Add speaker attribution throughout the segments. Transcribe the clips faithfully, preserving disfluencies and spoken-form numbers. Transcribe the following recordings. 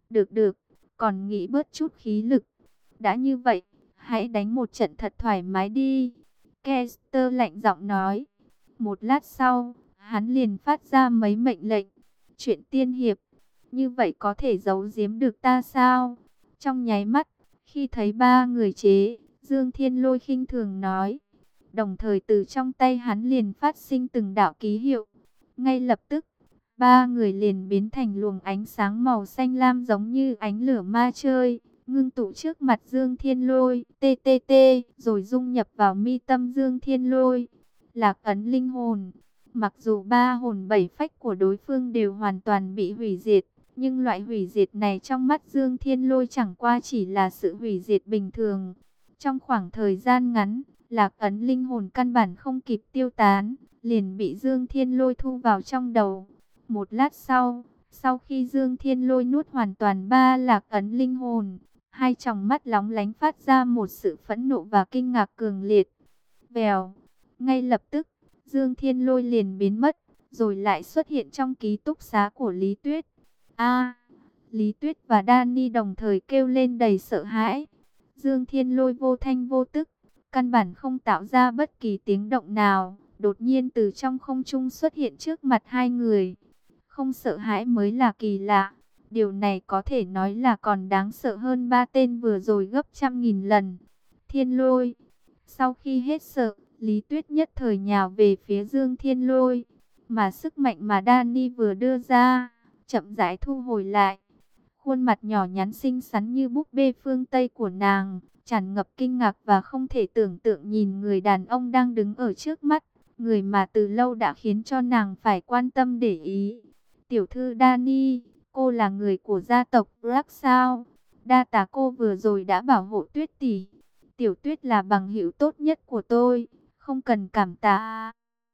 Speaker 1: Được được, còn nghĩ bớt chút khí lực. Đã như vậy, hãy đánh một trận thật thoải mái đi. Kester lạnh giọng nói. Một lát sau, hắn liền phát ra mấy mệnh lệnh. Chuyện tiên hiệp, như vậy có thể giấu giếm được ta sao? Trong nháy mắt, khi thấy ba người chế, Dương Thiên Lôi khinh thường nói. Đồng thời từ trong tay hắn liền phát sinh từng đạo ký hiệu. Ngay lập tức, ba người liền biến thành luồng ánh sáng màu xanh lam giống như ánh lửa ma chơi, ngưng tụ trước mặt Dương Thiên Lôi, tê tê tê, rồi dung nhập vào mi tâm Dương Thiên Lôi. Lạc ấn linh hồn. Mặc dù ba hồn bảy phách của đối phương đều hoàn toàn bị hủy diệt, nhưng loại hủy diệt này trong mắt Dương Thiên Lôi chẳng qua chỉ là sự hủy diệt bình thường. Trong khoảng thời gian ngắn, lạc ấn linh hồn căn bản không kịp tiêu tán, liền bị Dương Thiên Lôi thu vào trong đầu. Một lát sau, sau khi Dương Thiên Lôi nuốt hoàn toàn ba lạc ấn linh hồn, hai tròng mắt lóng lánh phát ra một sự phẫn nộ và kinh ngạc cường liệt. Vèo, ngay lập tức, Dương Thiên Lôi liền biến mất, rồi lại xuất hiện trong ký túc xá của Lý Tuyết. A, Lý Tuyết và Dani đồng thời kêu lên đầy sợ hãi. Dương Thiên Lôi vô thanh vô tức, căn bản không tạo ra bất kỳ tiếng động nào, đột nhiên từ trong không trung xuất hiện trước mặt hai người. Không sợ hãi mới là kỳ lạ. Điều này có thể nói là còn đáng sợ hơn ba tên vừa rồi gấp trăm nghìn lần. Thiên Lôi. Sau khi hết sợ, Lý Tuyết nhất thời nhào về phía Dương Thiên Lôi. Mà sức mạnh mà Dani vừa đưa ra, chậm rãi thu hồi lại. Khuôn mặt nhỏ nhắn xinh xắn như búp bê phương Tây của nàng, tràn ngập kinh ngạc và không thể tưởng tượng nhìn người đàn ông đang đứng ở trước mắt. Người mà từ lâu đã khiến cho nàng phải quan tâm để ý. Tiểu thư Dani, cô là người của gia tộc Black sao? Đa tá cô vừa rồi đã bảo hộ Tuyết tỷ. Tiểu Tuyết là bằng hữu tốt nhất của tôi, không cần cảm tạ.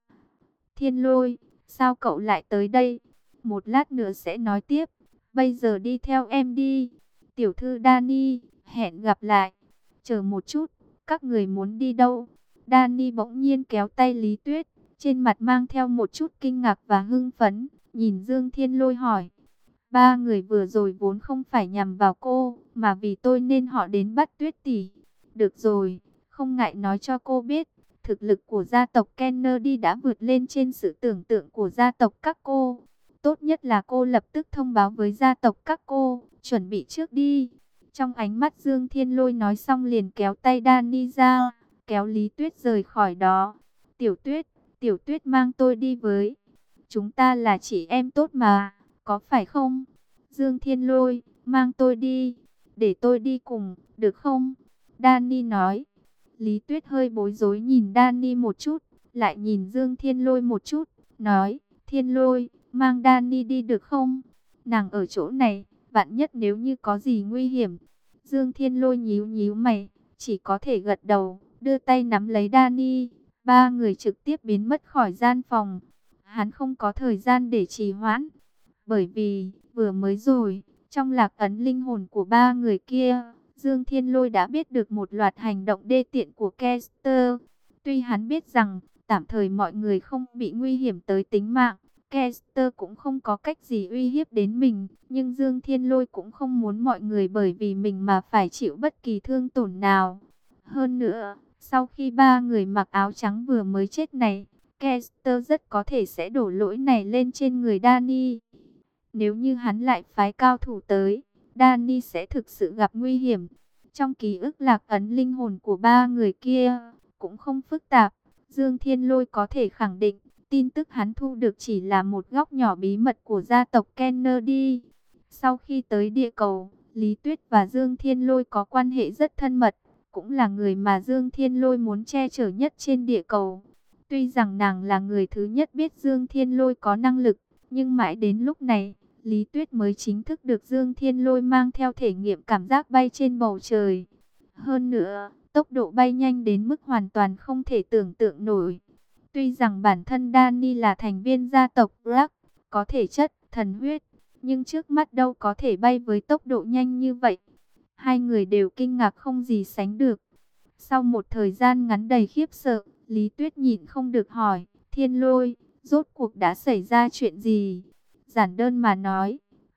Speaker 1: Thiên Lôi, sao cậu lại tới đây? Một lát nữa sẽ nói tiếp. Bây giờ đi theo em đi. Tiểu thư Dani, hẹn gặp lại. Chờ một chút, các người muốn đi đâu? Dani bỗng nhiên kéo tay Lý Tuyết, trên mặt mang theo một chút kinh ngạc và hưng phấn, nhìn Dương Thiên Lôi hỏi. Ba người vừa rồi vốn không phải nhằm vào cô, mà vì tôi nên họ đến bắt Tuyết tỷ. Được rồi, không ngại nói cho cô biết, thực lực của gia tộc Kennedy đã vượt lên trên sự tưởng tượng của gia tộc các cô. Tốt nhất là cô lập tức thông báo với gia tộc các cô, chuẩn bị trước đi. Trong ánh mắt Dương Thiên Lôi nói xong liền kéo tay Dani ra, kéo Lý Tuyết rời khỏi đó. Tiểu Tuyết, Tiểu Tuyết mang tôi đi với. Chúng ta là chị em tốt mà, có phải không? Dương Thiên Lôi, mang tôi đi, để tôi đi cùng, được không? Dani nói. Lý Tuyết hơi bối rối nhìn Dani một chút, lại nhìn Dương Thiên Lôi một chút, nói, Thiên Lôi, mang Dani đi được không? Nàng ở chỗ này, vạn nhất nếu như có gì nguy hiểm. Dương Thiên Lôi nhíu nhíu mày, chỉ có thể gật đầu, đưa tay nắm lấy Dani. Ba người trực tiếp biến mất khỏi gian phòng. Hắn không có thời gian để trì hoãn, bởi vì vừa mới rồi, trong lạc ấn linh hồn của ba người kia, Dương Thiên Lôi đã biết được một loạt hành động đê tiện của Kester. Tuy hắn biết rằng tạm thời mọi người không bị nguy hiểm tới tính mạng, Kester cũng không có cách gì uy hiếp đến mình, nhưng Dương Thiên Lôi cũng không muốn mọi người bởi vì mình mà phải chịu bất kỳ thương tổn nào. Hơn nữa, sau khi ba người mặc áo trắng vừa mới chết này, Kester rất có thể sẽ đổ lỗi này lên trên người Dani. Nếu như hắn lại phái cao thủ tới, Dani sẽ thực sự gặp nguy hiểm. Trong ký ức lạc ấn linh hồn của ba người kia cũng không phức tạp. Dương Thiên Lôi có thể khẳng định, tin tức hắn thu được chỉ là một góc nhỏ bí mật của gia tộc Kennedy. Sau khi tới địa cầu, Lý Tuyết và Dương Thiên Lôi có quan hệ rất thân mật, cũng là người mà Dương Thiên Lôi muốn che chở nhất trên địa cầu. Tuy rằng nàng là người thứ nhất biết Dương Thiên Lôi có năng lực, nhưng mãi đến lúc này, Lý Tuyết mới chính thức được Dương Thiên Lôi mang theo thể nghiệm cảm giác bay trên bầu trời. Hơn nữa, tốc độ bay nhanh đến mức hoàn toàn không thể tưởng tượng nổi. Tuy rằng bản thân Dani là thành viên gia tộc Black, có thể chất, thần huyết, nhưng trước mắt đâu có thể bay với tốc độ nhanh như vậy. Hai người đều kinh ngạc không gì sánh được. Sau một thời gian ngắn đầy khiếp sợ, Lý Tuyết nhịn không được hỏi, Thiên Lôi, rốt cuộc đã xảy ra chuyện gì? Giản đơn mà nói,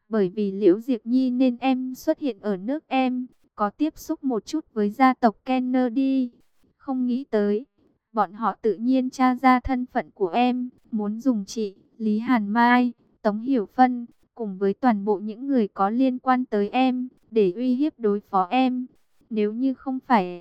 Speaker 1: Bởi vì Liễu Diệp Nhi nên em xuất hiện ở nước em, có tiếp xúc một chút với gia tộc Kennedy. Không nghĩ tới, bọn họ tự nhiên tra ra thân phận của em, muốn dùng chị, Lý Hàn Mai, Tống Hiểu Phân, cùng với toàn bộ những người có liên quan tới em, để uy hiếp đối phó em. Nếu như không phải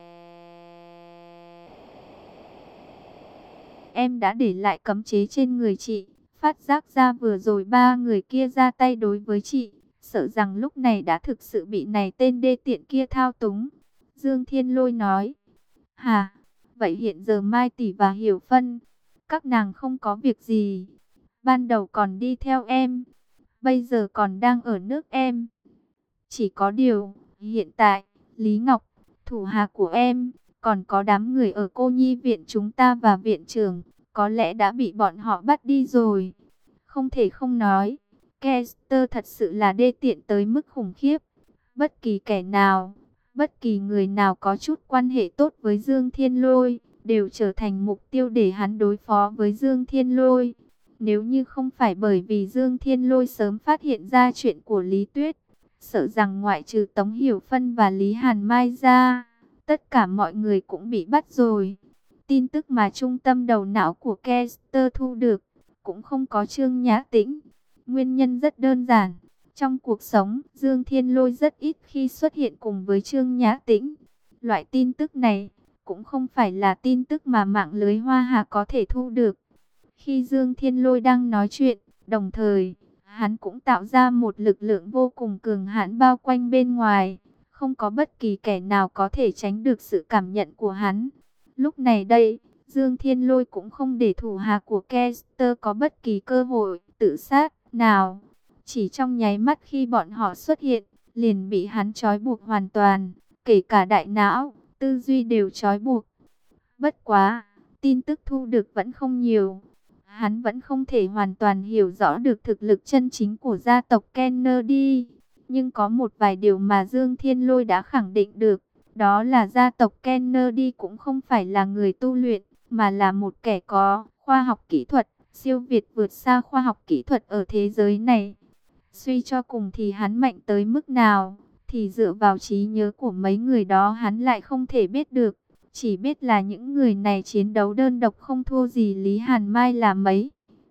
Speaker 1: em đã để lại cấm chế trên người chị, phát giác ra vừa rồi ba người kia ra tay đối với chị, sợ rằng lúc này đã thực sự bị này tên đê tiện kia thao túng. Dương Thiên Lôi nói, hà, vậy hiện giờ Mai Tỷ và Hiểu Phân, các nàng không có việc gì, ban đầu còn đi theo em, bây giờ còn đang ở nước em. Chỉ có điều, hiện tại, Lý Ngọc, thủ hạ của em, còn có đám người ở cô nhi viện chúng ta và viện trưởng, có lẽ đã bị bọn họ bắt đi rồi. Không thể không nói, Kester thật sự là đê tiện tới mức khủng khiếp. Bất kỳ kẻ nào, bất kỳ người nào có chút quan hệ tốt với Dương Thiên Lôi, đều trở thành mục tiêu để hắn đối phó với Dương Thiên Lôi. Nếu như không phải bởi vì Dương Thiên Lôi sớm phát hiện ra chuyện của Lý Tuyết, sợ rằng ngoại trừ Tống Hiểu Phân và Lý Hàn Mai ra, tất cả mọi người cũng bị bắt rồi. Tin tức mà trung tâm đầu não của Kester thu được, cũng không có Trương Nhã Tĩnh. Nguyên nhân rất đơn giản. Trong cuộc sống, Dương Thiên Lôi rất ít khi xuất hiện cùng với Trương Nhã Tĩnh. Loại tin tức này, cũng không phải là tin tức mà mạng lưới Hoa Hà có thể thu được. Khi Dương Thiên Lôi đang nói chuyện, đồng thời, hắn cũng tạo ra một lực lượng vô cùng cường hãn bao quanh bên ngoài. Không có bất kỳ kẻ nào có thể tránh được sự cảm nhận của hắn. Lúc này đây, Dương Thiên Lôi cũng không để thủ hạ của Kester có bất kỳ cơ hội tự sát nào. Chỉ trong nháy mắt khi bọn họ xuất hiện, liền bị hắn trói buộc hoàn toàn, kể cả đại não, tư duy đều trói buộc. Bất quá, tin tức thu được vẫn không nhiều. Hắn vẫn không thể hoàn toàn hiểu rõ được thực lực chân chính của gia tộc Kennedy. Nhưng có một vài điều mà Dương Thiên Lôi đã khẳng định được. Đó là gia tộc Kennedy cũng không phải là người tu luyện, mà là một kẻ có khoa học kỹ thuật, siêu việt vượt xa khoa học kỹ thuật ở thế giới này. Suy cho cùng thì hắn mạnh tới mức nào, thì dựa vào trí nhớ của mấy người đó hắn lại không thể biết được. Chỉ biết là những người này chiến đấu đơn độc không thua gì Lý Hàn Mai là mấy.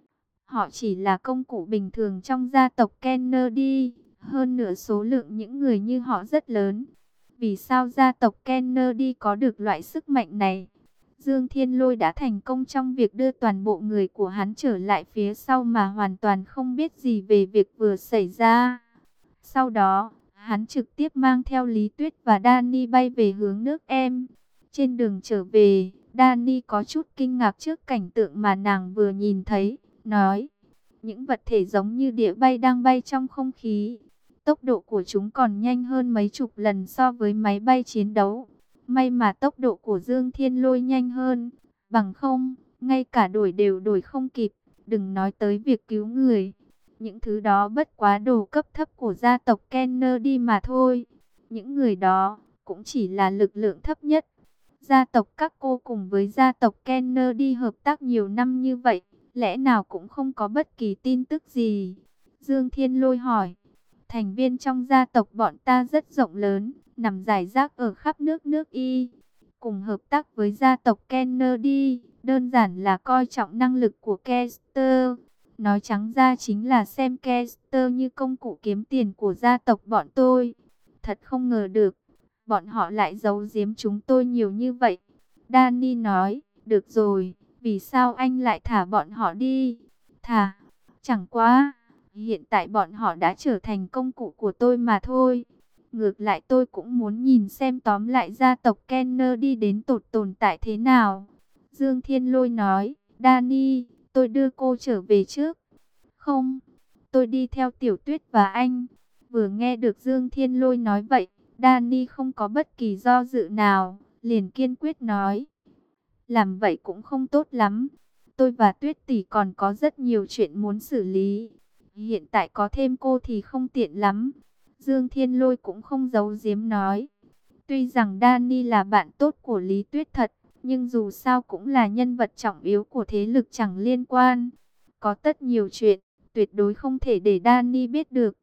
Speaker 1: Họ chỉ là công cụ bình thường trong gia tộc Kennedy. Hơn nữa số lượng những người như họ rất lớn. Vì sao gia tộc Kennedy có được loại sức mạnh này? Dương Thiên Lôi đã thành công trong việc đưa toàn bộ người của hắn trở lại phía sau mà hoàn toàn không biết gì về việc vừa xảy ra. Sau đó, hắn trực tiếp mang theo Lý Tuyết và Danny bay về hướng nước em. Trên đường trở về, Danny có chút kinh ngạc trước cảnh tượng mà nàng vừa nhìn thấy, nói: những vật thể giống như đĩa bay đang bay trong không khí. Tốc độ của chúng còn nhanh hơn mấy chục lần so với máy bay chiến đấu. May mà tốc độ của Dương Thiên Lôi nhanh hơn, bằng không, ngay cả đuổi đều đuổi không kịp, đừng nói tới việc cứu người. Những thứ đó bất quá đồ cấp thấp của gia tộc Kennedy mà thôi. Những người đó cũng chỉ là lực lượng thấp nhất. Gia tộc các cô cùng với gia tộc Kennedy hợp tác nhiều năm như vậy, lẽ nào cũng không có bất kỳ tin tức gì? Dương Thiên Lôi hỏi. Thành viên trong gia tộc bọn ta rất rộng lớn, nằm rải rác ở khắp nước nước Y. Cùng hợp tác với gia tộc Kennedy, đơn giản là coi trọng năng lực của Kester. Nói trắng ra chính là xem Kester như công cụ kiếm tiền của gia tộc bọn tôi. Thật không ngờ được, bọn họ lại giấu giếm chúng tôi nhiều như vậy. Danny nói, được rồi, vì sao anh lại thả bọn họ đi? Thả, chẳng quá, hiện tại bọn họ đã trở thành công cụ của tôi mà thôi. Ngược lại tôi cũng muốn nhìn xem tóm lại gia tộc Kennedy đến tột tồn tại thế nào. Dương Thiên Lôi nói, Danny, tôi đưa cô trở về trước. Không, tôi đi theo Tiểu Tuyết và anh. Vừa nghe được Dương Thiên Lôi nói vậy, Danny không có bất kỳ do dự nào, liền kiên quyết nói. Làm vậy cũng không tốt lắm. Tôi và Tuyết tỷ còn có rất nhiều chuyện muốn xử lý. Hiện tại có thêm cô thì không tiện lắm. Dương Thiên Lôi cũng không giấu giếm nói. Tuy rằng Danny là bạn tốt của Lý Tuyết thật, nhưng dù sao cũng là nhân vật trọng yếu của thế lực chẳng liên quan. Có tất nhiều chuyện, tuyệt đối không thể để Danny biết được.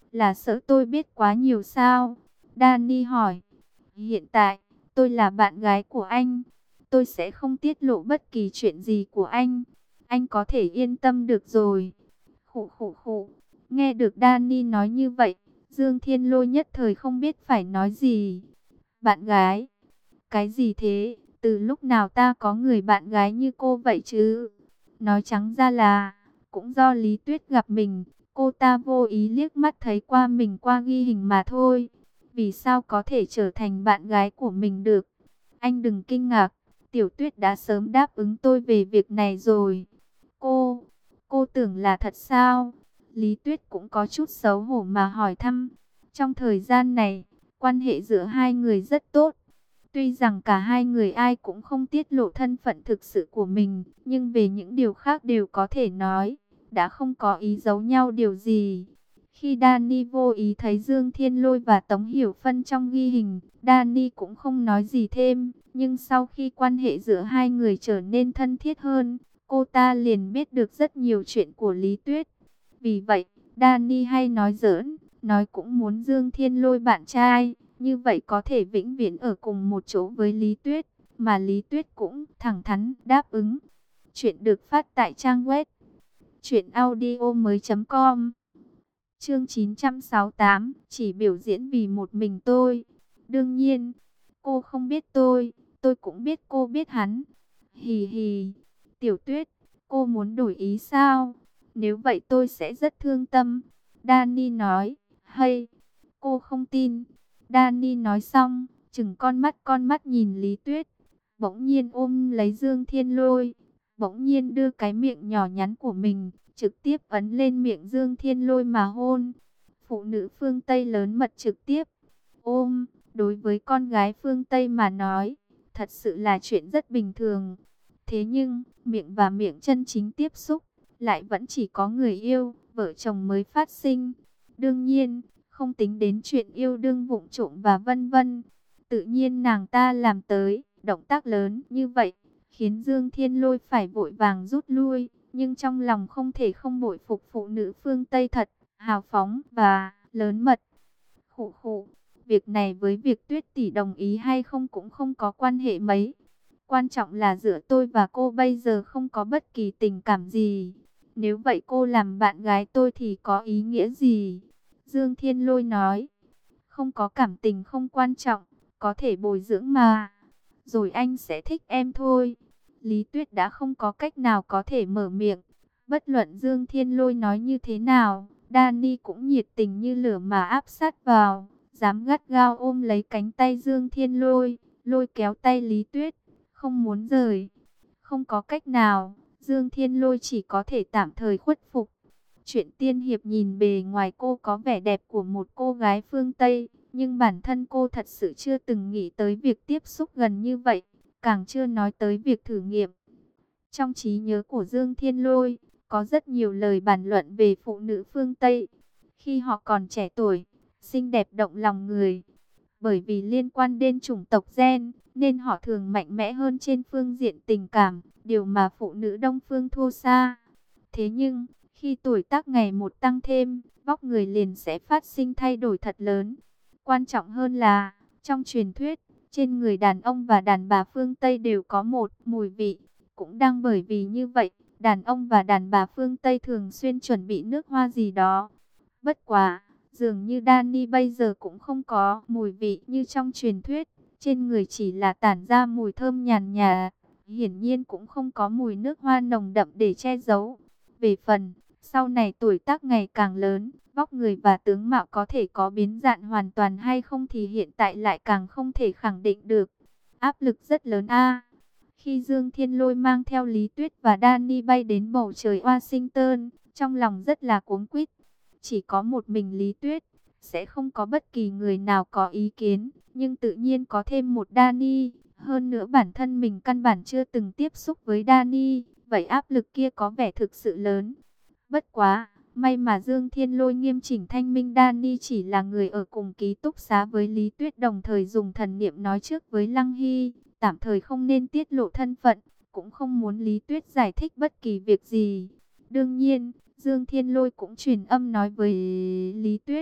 Speaker 1: Là sợ tôi biết quá nhiều sao? Danny hỏi. Hiện tại, tôi là bạn gái của anh. Tôi sẽ không tiết lộ bất kỳ chuyện gì của anh. Anh có thể yên tâm được rồi. Khụ khụ khụ. Nghe được Danny nói như vậy, Dương Thiên Lôi nhất thời không biết phải nói gì. Bạn gái? Cái gì thế? Từ lúc nào ta có người bạn gái như cô vậy chứ? Nói trắng ra là, cũng do Lý Tuyết gặp mình, cô ta vô ý liếc mắt thấy qua mình qua ghi hình mà thôi. Vì sao có thể trở thành bạn gái của mình được? Anh đừng kinh ngạc, Tiểu Tuyết đã sớm đáp ứng tôi về việc này rồi. Cô, cô tưởng là thật sao? Lý Tuyết cũng có chút xấu hổ mà hỏi thăm. Trong thời gian này, quan hệ giữa hai người rất tốt. Tuy rằng cả hai người ai cũng không tiết lộ thân phận thực sự của mình, nhưng về những điều khác đều có thể nói, đã không có ý giấu nhau điều gì. Khi Danny vô ý thấy Dương Thiên Lôi và Tống Hiểu Phân trong ghi hình, Danny cũng không nói gì thêm, nhưng sau khi quan hệ giữa hai người trở nên thân thiết hơn, cô ta liền biết được rất nhiều chuyện của Lý Tuyết. Vì vậy, Danny hay nói giỡn, nói cũng muốn Dương Thiên Lôi bạn trai, như vậy có thể vĩnh viễn ở cùng một chỗ với Lý Tuyết, mà Lý Tuyết cũng thẳng thắn đáp ứng. Chuyện được phát tại trang web truyện audio mới chấm com. Chương chín trăm sáu mươi tám, chỉ biểu diễn vì một mình tôi. Đương nhiên, cô không biết tôi, tôi cũng biết cô biết hắn. Hì hì, Tiểu Tuyết, cô muốn đổi ý sao? Nếu vậy tôi sẽ rất thương tâm. Danny nói, hay, cô không tin. Danny nói xong, chừng con mắt con mắt nhìn Lý Tuyết. Bỗng nhiên ôm lấy Dương Thiên Lôi. Bỗng nhiên đưa cái miệng nhỏ nhắn của mình, trực tiếp ấn lên miệng Dương Thiên Lôi mà hôn. Phụ nữ phương Tây lớn mật trực tiếp ôm, đối với con gái phương Tây mà nói, thật sự là chuyện rất bình thường. Thế nhưng, miệng và miệng chân chính tiếp xúc, lại vẫn chỉ có người yêu, vợ chồng mới phát sinh. Đương nhiên, không tính đến chuyện yêu đương vụng trộm và vân vân. Tự nhiên nàng ta làm tới, động tác lớn như vậy, khiến Dương Thiên Lôi phải vội vàng rút lui. Nhưng trong lòng không thể không bội phục phụ nữ phương Tây thật, hào phóng và lớn mật. Khụ khụ, việc này với việc Tuyết tỷ đồng ý hay không cũng không có quan hệ mấy. Quan trọng là giữa tôi và cô bây giờ không có bất kỳ tình cảm gì. Nếu vậy cô làm bạn gái tôi thì có ý nghĩa gì? Dương Thiên Lôi nói, không có cảm tình không quan trọng, có thể bồi dưỡng mà. Rồi anh sẽ thích em thôi. Lý Tuyết đã không có cách nào có thể mở miệng. Bất luận Dương Thiên Lôi nói như thế nào, Danny cũng nhiệt tình như lửa mà áp sát vào, dám gắt gao ôm lấy cánh tay Dương Thiên Lôi, lôi kéo tay Lý Tuyết, không muốn rời. Không có cách nào, Dương Thiên Lôi chỉ có thể tạm thời khuất phục. Chuyện tiên hiệp nhìn bề ngoài cô có vẻ đẹp của một cô gái phương Tây, nhưng bản thân cô thật sự chưa từng nghĩ tới việc tiếp xúc gần như vậy, càng chưa nói tới việc thử nghiệm. Trong trí nhớ của Dương Thiên Lôi, có rất nhiều lời bàn luận về phụ nữ phương Tây. Khi họ còn trẻ tuổi, xinh đẹp động lòng người. Bởi vì liên quan đến chủng tộc gen, nên họ thường mạnh mẽ hơn trên phương diện tình cảm, điều mà phụ nữ Đông phương thua xa. Thế nhưng, khi tuổi tác ngày một tăng thêm, vóc người liền sẽ phát sinh thay đổi thật lớn. Quan trọng hơn là, trong truyền thuyết, trên người đàn ông và đàn bà phương Tây đều có một mùi vị. Cũng đang bởi vì như vậy, đàn ông và đàn bà phương Tây thường xuyên chuẩn bị nước hoa gì đó. Bất quá, dường như Danny bây giờ cũng không có mùi vị như trong truyền thuyết. Trên người chỉ là tản ra mùi thơm nhàn nhạt, hiển nhiên cũng không có mùi nước hoa nồng đậm để che giấu. Về phần, sau này tuổi tác ngày càng lớn, vóc người và tướng mạo có thể có biến dạng hoàn toàn hay không thì hiện tại lại càng không thể khẳng định được. Áp lực rất lớn a. Khi Dương Thiên Lôi mang theo Lý Tuyết và Danny bay đến bầu trời Washington, trong lòng rất là cuống quýt. Chỉ có một mình Lý Tuyết, sẽ không có bất kỳ người nào có ý kiến, nhưng tự nhiên có thêm một Danny. Hơn nữa bản thân mình căn bản chưa từng tiếp xúc với Danny, vậy áp lực kia có vẻ thực sự lớn. Bất quá, may mà Dương Thiên Lôi nghiêm chỉnh thanh minh Danny chỉ là người ở cùng ký túc xá với Lý Tuyết, đồng thời dùng thần niệm nói trước với Lăng Hy, tạm thời không nên tiết lộ thân phận, cũng không muốn Lý Tuyết giải thích bất kỳ việc gì. Đương nhiên, Dương Thiên Lôi cũng truyền âm nói với Lý Tuyết,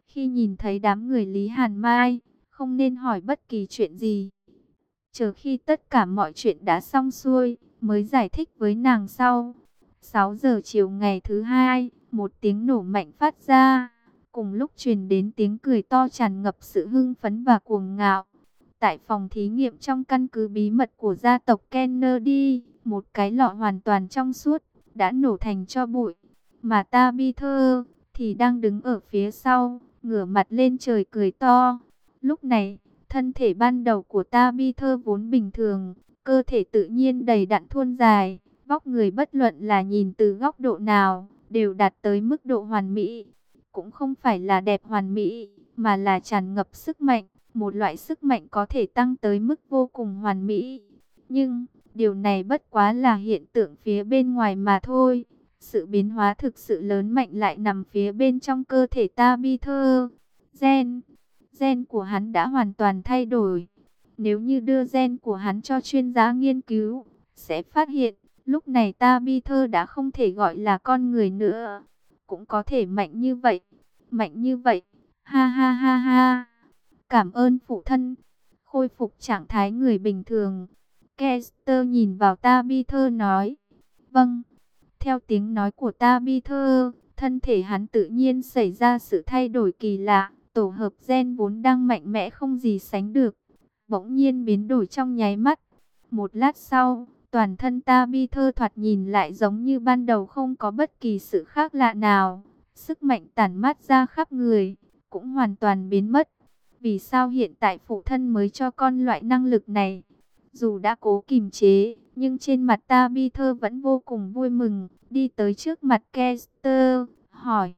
Speaker 1: Khi nhìn thấy đám người Lý Hàn Mai, không nên hỏi bất kỳ chuyện gì. Chờ khi tất cả mọi chuyện đã xong xuôi, mới giải thích với nàng sau. sáu giờ chiều ngày thứ hai, một tiếng nổ mạnh phát ra. Cùng lúc truyền đến tiếng cười to tràn ngập sự hưng phấn và cuồng ngạo. Tại phòng thí nghiệm trong căn cứ bí mật của gia tộc Kennedy, một cái lọ hoàn toàn trong suốt, đã nổ thành tro bụi. Mà Tabitha thì đang đứng ở phía sau, ngửa mặt lên trời cười to. Lúc này, thân thể ban đầu của Tabitha vốn bình thường, cơ thể tự nhiên đầy đặn thon dài, vóc người bất luận là nhìn từ góc độ nào, đều đạt tới mức độ hoàn mỹ. Cũng không phải là đẹp hoàn mỹ, mà là tràn ngập sức mạnh, một loại sức mạnh có thể tăng tới mức vô cùng hoàn mỹ. Nhưng, điều này bất quá là hiện tượng phía bên ngoài mà thôi. Sự biến hóa thực sự lớn mạnh lại nằm phía bên trong cơ thể Tabitha. Gen, gen của hắn đã hoàn toàn thay đổi. Nếu như đưa gen của hắn cho chuyên gia nghiên cứu, sẽ phát hiện, lúc này Tabitha đã không thể gọi là con người nữa. Cũng có thể mạnh như vậy, mạnh như vậy, ha ha ha ha. Cảm ơn phụ thân, khôi phục trạng thái người bình thường. Kester nhìn vào Tabitha nói, vâng. Theo tiếng nói của Tabitha, thân thể hắn tự nhiên xảy ra sự thay đổi kỳ lạ. Tổ hợp gen vốn đang mạnh mẽ không gì sánh được, bỗng nhiên biến đổi trong nháy mắt. Một lát sau, toàn thân Tabitha thoạt nhìn lại giống như ban đầu, không có bất kỳ sự khác lạ nào. Sức mạnh tản mát ra khắp người, cũng hoàn toàn biến mất. Vì sao hiện tại phụ thân mới cho con loại năng lực này? Dù đã cố kiềm chế, nhưng trên mặt Tabitha vẫn vô cùng vui mừng, đi tới trước mặt Kester, hỏi.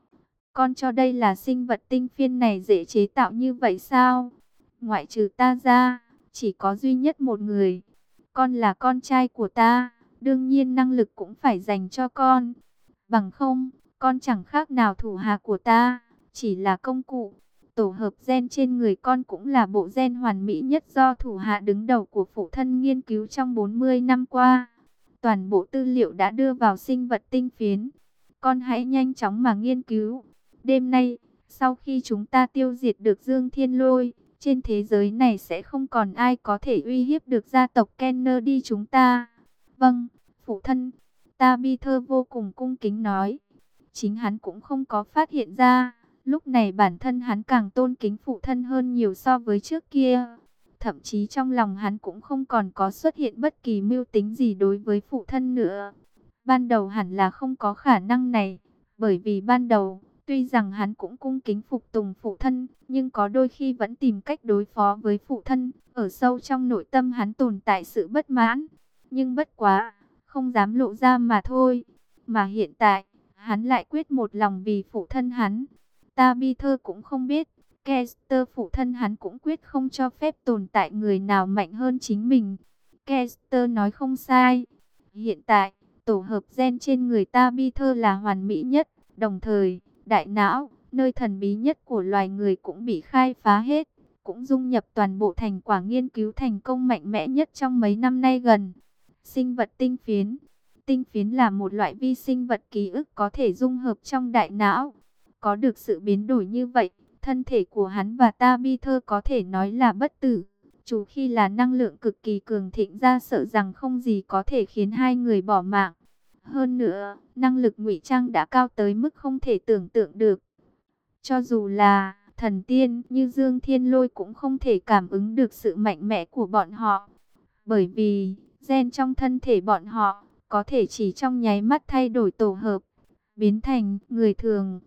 Speaker 1: Con cho đây là sinh vật tinh phiên này dễ chế tạo như vậy sao? Ngoại trừ ta ra, chỉ có duy nhất một người. Con là con trai của ta, đương nhiên năng lực cũng phải dành cho con. Bằng không, con chẳng khác nào thủ hạ của ta, chỉ là công cụ. Tổ hợp gen trên người con cũng là bộ gen hoàn mỹ nhất do thủ hạ đứng đầu của phụ thân nghiên cứu trong bốn mươi năm qua. Toàn bộ tư liệu đã đưa vào sinh vật tinh phiến. Con hãy nhanh chóng mà nghiên cứu. Đêm nay, sau khi chúng ta tiêu diệt được Dương Thiên Lôi, trên thế giới này sẽ không còn ai có thể uy hiếp được gia tộc Kennedy chúng ta. Vâng, phụ thân, Tabitha vô cùng cung kính nói. Chính hắn cũng không có phát hiện ra, lúc này bản thân hắn càng tôn kính phụ thân hơn nhiều so với trước kia. Thậm chí trong lòng hắn cũng không còn có xuất hiện bất kỳ mưu tính gì đối với phụ thân nữa. Ban đầu hẳn là không có khả năng này, bởi vì ban đầu, tuy rằng hắn cũng cung kính phục tùng phụ thân, nhưng có đôi khi vẫn tìm cách đối phó với phụ thân. Ở sâu trong nội tâm hắn tồn tại sự bất mãn, nhưng bất quá, không dám lộ ra mà thôi. Mà hiện tại, hắn lại quyết một lòng vì phụ thân hắn. Tabitha cũng không biết, Kester phụ thân hắn cũng quyết không cho phép tồn tại người nào mạnh hơn chính mình. Kester nói không sai. Hiện tại, tổ hợp gen trên người Tabitha là hoàn mỹ nhất, đồng thời, đại não, nơi thần bí nhất của loài người cũng bị khai phá hết, cũng dung nhập toàn bộ thành quả nghiên cứu thành công mạnh mẽ nhất trong mấy năm nay gần. Sinh vật tinh phiến. Tinh phiến là một loại vi sinh vật ký ức có thể dung hợp trong đại não. Có được sự biến đổi như vậy, thân thể của hắn và Tabitha có thể nói là bất tử. Trừ khi là năng lượng cực kỳ cường thịnh ra, sợ rằng không gì có thể khiến hai người bỏ mạng. Hơn nữa, năng lực ngụy trang đã cao tới mức không thể tưởng tượng được. Cho dù là thần tiên như Dương Thiên Lôi cũng không thể cảm ứng được sự mạnh mẽ của bọn họ. Bởi vì, gen trong thân thể bọn họ có thể chỉ trong nháy mắt thay đổi tổ hợp, biến thành người thường.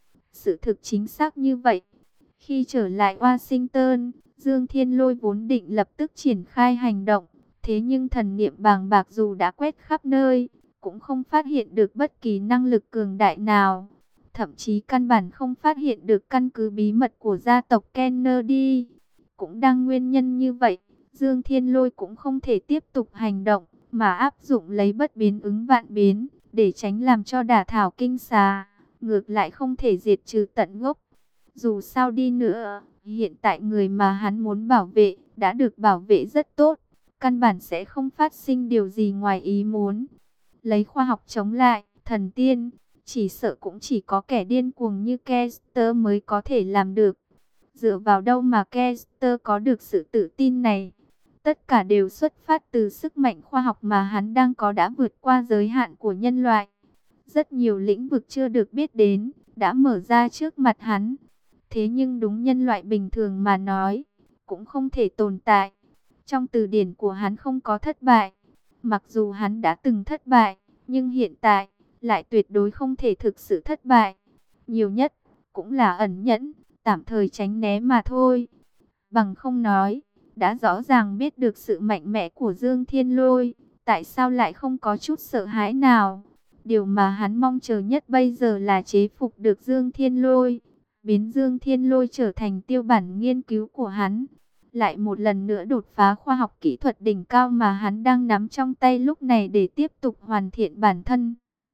Speaker 1: Sự thực chính xác như vậy. Khi trở lại Washington, Dương Thiên Lôi vốn định lập tức triển khai hành động. Thế nhưng thần niệm bàng bạc dù đã quét khắp nơi, cũng không phát hiện được bất kỳ năng lực cường đại nào. Thậm chí căn bản không phát hiện được căn cứ bí mật của gia tộc Kennedy. Cũng đang nguyên nhân như vậy, Dương Thiên Lôi cũng không thể tiếp tục hành động, mà áp dụng lấy bất biến ứng vạn biến, để tránh làm cho đả thảo kinh xà, ngược lại không thể diệt trừ tận gốc. Dù sao đi nữa, hiện tại người mà hắn muốn bảo vệ, đã được bảo vệ rất tốt, căn bản sẽ không phát sinh điều gì ngoài ý muốn. Lấy khoa học chống lại, thần tiên, Chỉ sợ cũng chỉ có kẻ điên cuồng như Kester mới có thể làm được. Dựa vào đâu mà Kester có được sự tự tin này? Tất cả đều xuất phát từ sức mạnh khoa học mà hắn đang có đã vượt qua giới hạn của nhân loại. Rất nhiều lĩnh vực chưa được biết đến, đã mở ra trước mặt hắn. Thế nhưng đúng nhân loại bình thường mà nói, cũng không thể tồn tại. Trong từ điển của hắn không có thất bại. Mặc dù hắn đã từng thất bại, nhưng hiện tại, lại tuyệt đối không thể thực sự thất bại. Nhiều nhất, cũng là ẩn nhẫn, tạm thời tránh né mà thôi. Bằng không nói, đã rõ ràng biết được sự mạnh mẽ của Dương Thiên Lôi, tại sao lại không có chút sợ hãi nào? Điều mà hắn mong chờ nhất bây giờ là chế phục được Dương Thiên Lôi, biến Dương Thiên Lôi trở thành tiêu bản nghiên cứu của hắn. Lại một lần nữa đột phá khoa học kỹ thuật đỉnh cao mà hắn đang nắm trong tay lúc này để tiếp tục hoàn thiện bản thân.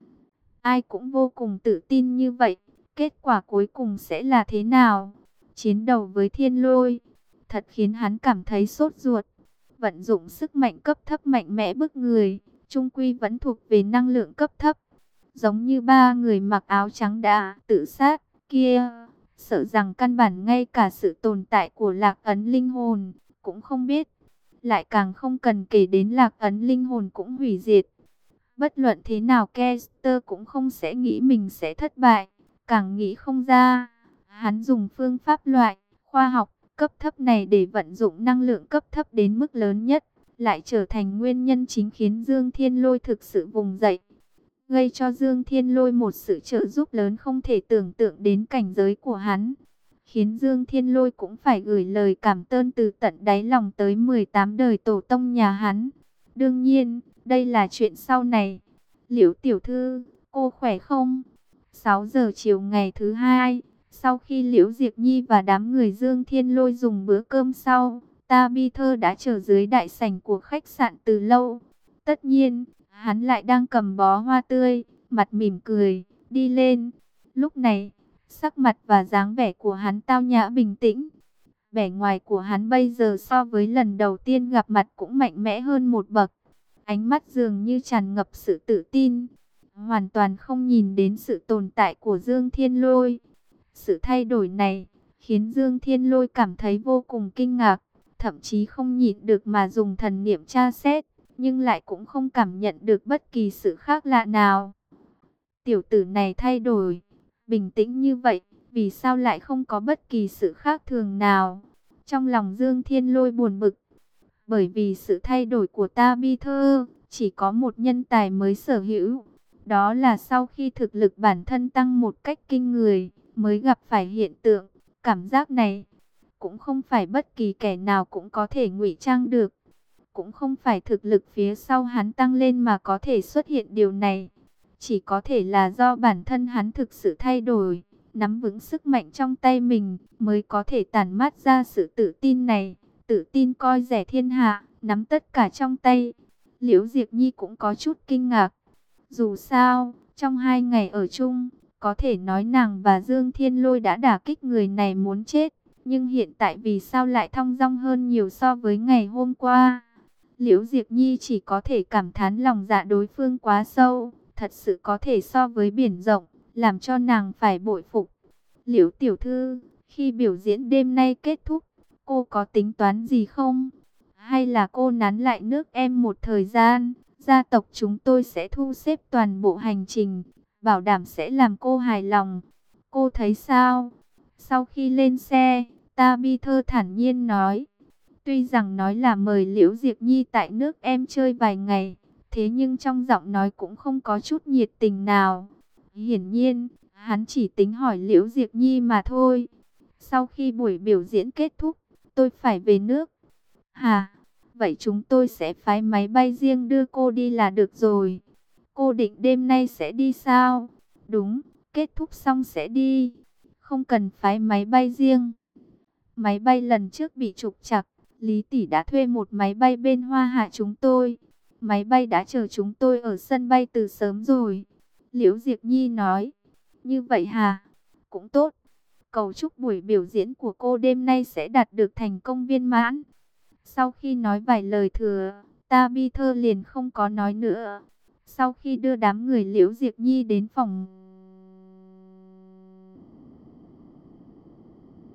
Speaker 1: Ai cũng vô cùng tự tin như vậy, kết quả cuối cùng sẽ là thế nào? Chiến đấu với Thiên Lôi, thật khiến hắn cảm thấy sốt ruột. Vận dụng sức mạnh cấp thấp mạnh mẽ bức người, chung quy vẫn thuộc về năng lượng cấp thấp. Giống như ba người mặc áo trắng đã tự sát kia, sợ rằng căn bản ngay cả sự tồn tại của lạc ấn linh hồn cũng không biết. Lại càng không cần kể đến lạc ấn linh hồn cũng hủy diệt. Bất luận thế nào Kester cũng không sẽ nghĩ mình sẽ thất bại, càng nghĩ không ra. Hắn dùng phương pháp loại, khoa học, cấp thấp này để vận dụng năng lượng cấp thấp đến mức lớn nhất, lại trở thành nguyên nhân chính khiến Dương Thiên Lôi thực sự vùng dậy. Gây cho Dương Thiên Lôi một sự trợ giúp lớn không thể tưởng tượng đến cảnh giới của hắn. Khiến Dương Thiên Lôi cũng phải gửi lời cảm ơn từ tận đáy lòng tới mười tám đời tổ tông nhà hắn. Đương nhiên, đây là chuyện sau này. Liễu tiểu thư, cô khỏe không? sáu giờ chiều ngày thứ hai, sau khi Liễu Diệp Nhi và đám người Dương Thiên Lôi dùng bữa cơm sau, Tabitha đã chờ dưới đại sảnh của khách sạn từ lâu. Tất nhiên, hắn lại đang cầm bó hoa tươi, mặt mỉm cười, đi lên. Lúc này, sắc mặt và dáng vẻ của hắn tao nhã bình tĩnh. Vẻ ngoài của hắn bây giờ so với lần đầu tiên gặp mặt cũng mạnh mẽ hơn một bậc. Ánh mắt dường như tràn ngập sự tự tin, hoàn toàn không nhìn đến sự tồn tại của Dương Thiên Lôi. Sự thay đổi này khiến Dương Thiên Lôi cảm thấy vô cùng kinh ngạc, thậm chí không nhịn được mà dùng thần niệm tra xét, nhưng lại cũng không cảm nhận được bất kỳ sự khác lạ nào. Tiểu tử này thay đổi, bình tĩnh như vậy, vì sao lại không có bất kỳ sự khác thường nào? Trong lòng Dương Thiên Lôi buồn bực, bởi vì sự thay đổi của Tabitha chỉ có một nhân tài mới sở hữu. Đó là sau khi thực lực bản thân tăng một cách kinh người, mới gặp phải hiện tượng. Cảm giác này, cũng không phải bất kỳ kẻ nào cũng có thể ngụy trang được. Cũng không phải thực lực phía sau hắn tăng lên mà có thể xuất hiện điều này. Chỉ có thể là do bản thân hắn thực sự thay đổi, nắm vững sức mạnh trong tay mình, mới có thể tản mát ra sự tự tin này. Tự tin coi rẻ thiên hạ, nắm tất cả trong tay. Liễu Diệp Nhi cũng có chút kinh ngạc. Dù sao, trong hai ngày ở chung, có thể nói nàng và Dương Thiên Lôi đã đả kích người này muốn chết. Nhưng hiện tại vì sao lại thong dong hơn nhiều so với ngày hôm qua? Liễu Diệp Nhi chỉ có thể cảm thán lòng dạ đối phương quá sâu, thật sự có thể so với biển rộng, làm cho nàng phải bội phục. Liễu tiểu thư, khi biểu diễn đêm nay kết thúc, cô có tính toán gì không? Hay là cô nán lại nước em một thời gian, gia tộc chúng tôi sẽ thu xếp toàn bộ hành trình, bảo đảm sẽ làm cô hài lòng. Cô thấy sao? Sau khi lên xe, Tabitha thản nhiên nói. Tuy rằng nói là mời Liễu Diệp Nhi tại nước em chơi vài ngày, thế nhưng trong giọng nói cũng không có chút nhiệt tình nào. Hiển nhiên, hắn chỉ tính hỏi Liễu Diệp Nhi mà thôi. Sau khi buổi biểu diễn kết thúc, tôi phải về nước. Hà, vậy chúng tôi sẽ phái máy bay riêng đưa cô đi là được rồi. Cô định đêm nay sẽ đi sao? Đúng, kết thúc xong sẽ đi. Không cần phái máy bay riêng. Máy bay lần trước bị trục trặc, Lý tỷ đã thuê một máy bay bên Hoa Hạ chúng tôi. Máy bay đã chờ chúng tôi ở sân bay từ sớm rồi. Liễu Diệp Nhi nói. Như vậy hả? Cũng tốt. Cầu chúc buổi biểu diễn của cô đêm nay sẽ đạt được thành công viên mãn. Sau khi nói vài lời thừa, Tabitha liền không có nói nữa. Sau khi đưa đám người Liễu Diệp Nhi đến phòng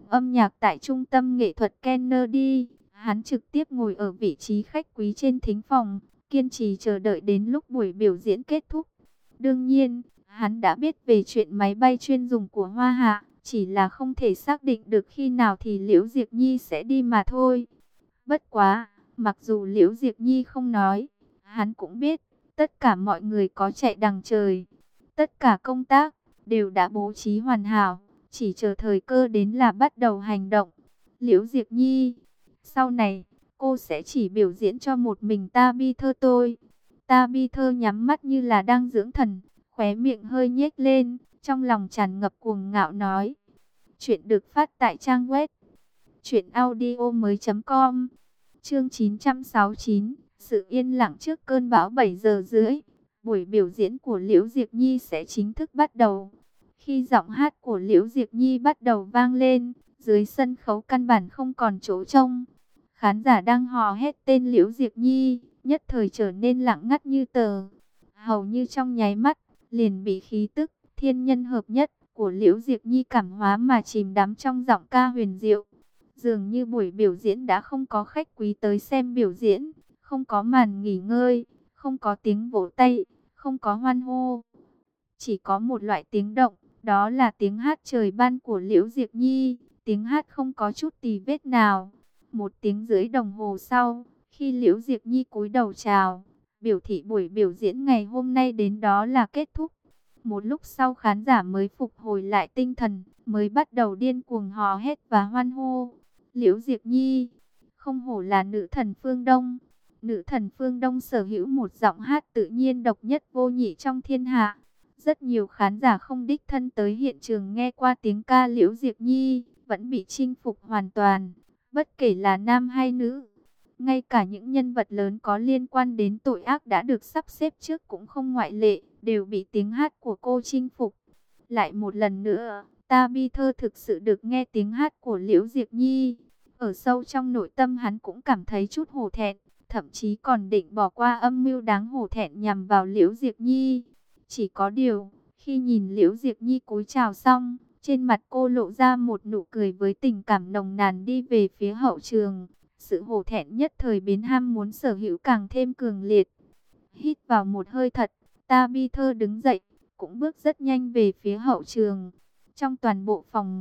Speaker 1: âm nhạc tại Trung tâm Nghệ thuật Kennedy. Hắn trực tiếp ngồi ở vị trí khách quý trên thính phòng, kiên trì chờ đợi đến lúc buổi biểu diễn kết thúc. Đương nhiên, hắn đã biết về chuyện máy bay chuyên dùng của Hoa Hạ, chỉ là không thể xác định được khi nào thì Liễu Diệc Nhi sẽ đi mà thôi. Bất quá, mặc dù Liễu Diệc Nhi không nói, hắn cũng biết, tất cả mọi người có chạy đằng trời. Tất cả công tác đều đã bố trí hoàn hảo, chỉ chờ thời cơ đến là bắt đầu hành động. Liễu Diệc Nhi, sau này, cô sẽ chỉ biểu diễn cho một mình Tabitha tôi. Tabitha nhắm mắt như là đang dưỡng thần, khóe miệng hơi nhếch lên, trong lòng tràn ngập cuồng ngạo nói. Chuyện được phát tại trang web truyện audio mới chấm com. Chương chín trăm sáu mươi chín, sự yên lặng trước cơn bão. Bảy giờ rưỡi, buổi biểu diễn của Liễu Diệc Nhi sẽ chính thức bắt đầu. Khi giọng hát của Liễu Diệc Nhi bắt đầu vang lên, dưới sân khấu căn bản không còn chỗ trông. Khán giả đang hò hét tên Liễu Diệc Nhi, nhất thời trở nên lặng ngắt như tờ. Hầu như trong nháy mắt, liền bị khí tức thiên nhân hợp nhất của Liễu Diệc Nhi cảm hóa mà chìm đắm trong giọng ca huyền diệu. Dường như buổi biểu diễn đã không có khách quý tới xem biểu diễn, không có màn nghỉ ngơi, không có tiếng vỗ tay, không có hoan hô. Chỉ có một loại tiếng động, đó là tiếng hát trời ban của Liễu Diệc Nhi, tiếng hát không có chút tì vết nào. Một tiếng rưỡi đồng hồ sau, khi Liễu Diệc Nhi cúi đầu chào, biểu thị buổi biểu diễn ngày hôm nay đến đó là kết thúc. Một lúc sau khán giả mới phục hồi lại tinh thần, mới bắt đầu điên cuồng hò hét và hoan hô. Liễu Diệc Nhi, không hổ là nữ thần phương Đông. Nữ thần phương Đông sở hữu một giọng hát tự nhiên độc nhất vô nhị trong thiên hạ. Rất nhiều khán giả không đích thân tới hiện trường nghe qua tiếng ca Liễu Diệc Nhi, vẫn bị chinh phục hoàn toàn, bất kể là nam hay nữ. Ngay cả những nhân vật lớn có liên quan đến tội ác đã được sắp xếp trước cũng không ngoại lệ, đều bị tiếng hát của cô chinh phục. Lại một lần nữa, Tabitha thực sự được nghe tiếng hát của Liễu Diệc Nhi. Ở sâu trong nội tâm hắn cũng cảm thấy chút hổ thẹn, thậm chí còn định bỏ qua âm mưu đáng hổ thẹn nhằm vào Liễu Diệc Nhi. Chỉ có điều, khi nhìn Liễu Diệc Nhi cúi chào xong, trên mặt cô lộ ra một nụ cười với tình cảm nồng nàn đi về phía hậu trường. Sự hổ thẹn nhất thời biến ham muốn sở hữu càng thêm cường liệt. Hít vào một hơi thật, Tabitha đứng dậy, cũng bước rất nhanh về phía hậu trường. Trong toàn bộ phòng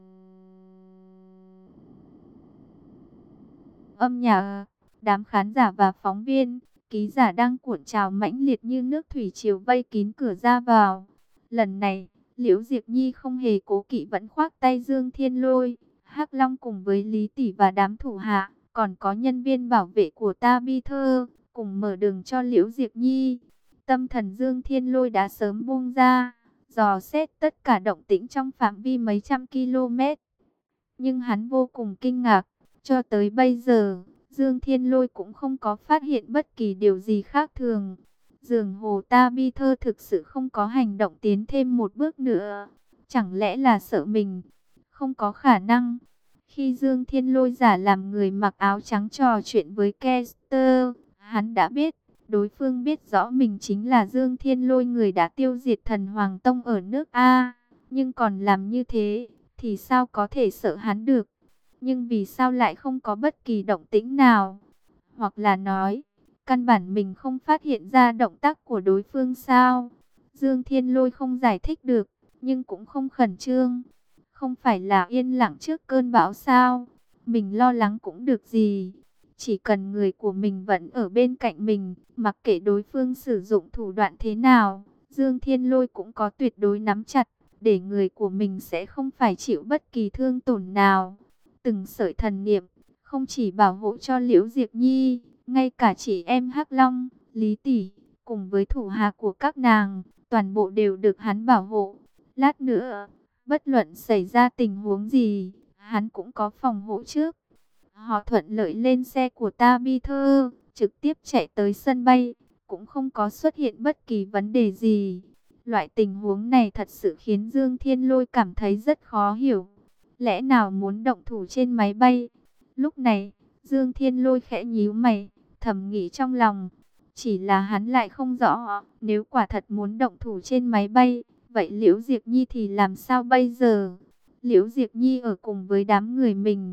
Speaker 1: âm nhạc, đám khán giả và phóng viên, ký giả đang cuộn trào mãnh liệt như nước thủy triều vây kín cửa ra vào. Lần này, Liễu Diệc Nhi không hề cố kỵ, vẫn khoác tay Dương Thiên Lôi, Hắc Long cùng với Lý Tỷ và đám thủ hạ, còn có nhân viên bảo vệ của Tabitha, cùng mở đường cho Liễu Diệc Nhi. Tâm thần Dương Thiên Lôi đã sớm buông ra, dò xét tất cả động tĩnh trong phạm vi mấy trăm km. Nhưng hắn vô cùng kinh ngạc, cho tới bây giờ, Dương Thiên Lôi cũng không có phát hiện bất kỳ điều gì khác thường. Dường hồ Tabitha thực sự không có hành động tiến thêm một bước nữa. Chẳng lẽ là sợ mình? Không có khả năng. Khi Dương Thiên Lôi giả làm người mặc áo trắng trò chuyện với Kester, hắn đã biết, đối phương biết rõ mình chính là Dương Thiên Lôi, người đã tiêu diệt thần Hoàng Tông ở nước A. Nhưng còn làm như thế, thì sao có thể sợ hắn được? Nhưng vì sao lại không có bất kỳ động tĩnh nào? Hoặc là nói, căn bản mình không phát hiện ra động tác của đối phương sao? Dương Thiên Lôi không giải thích được, nhưng cũng không khẩn trương. Không phải là yên lặng trước cơn bão sao? Mình lo lắng cũng được gì. Chỉ cần người của mình vẫn ở bên cạnh mình, mặc kệ đối phương sử dụng thủ đoạn thế nào, Dương Thiên Lôi cũng có tuyệt đối nắm chặt, để người của mình sẽ không phải chịu bất kỳ thương tổn nào. Từng sợi thần niệm, không chỉ bảo hộ cho Liễu Diệc Nhi, ngay cả chị em Hắc Long, Lý Tỷ, cùng với thủ hạ của các nàng, toàn bộ đều được hắn bảo hộ. Lát nữa, bất luận xảy ra tình huống gì, hắn cũng có phòng hộ trước. Họ thuận lợi lên xe của Tabitha, trực tiếp chạy tới sân bay, cũng không có xuất hiện bất kỳ vấn đề gì. Loại tình huống này thật sự khiến Dương Thiên Lôi cảm thấy rất khó hiểu. Lẽ nào muốn động thủ trên máy bay? Lúc này, Dương Thiên Lôi khẽ nhíu mày, thầm nghĩ trong lòng. Chỉ là hắn lại không rõ, nếu quả thật muốn động thủ trên máy bay, vậy Liễu Diệc Nhi thì làm sao bây giờ? Liễu Diệp Nhi ở cùng với đám người mình.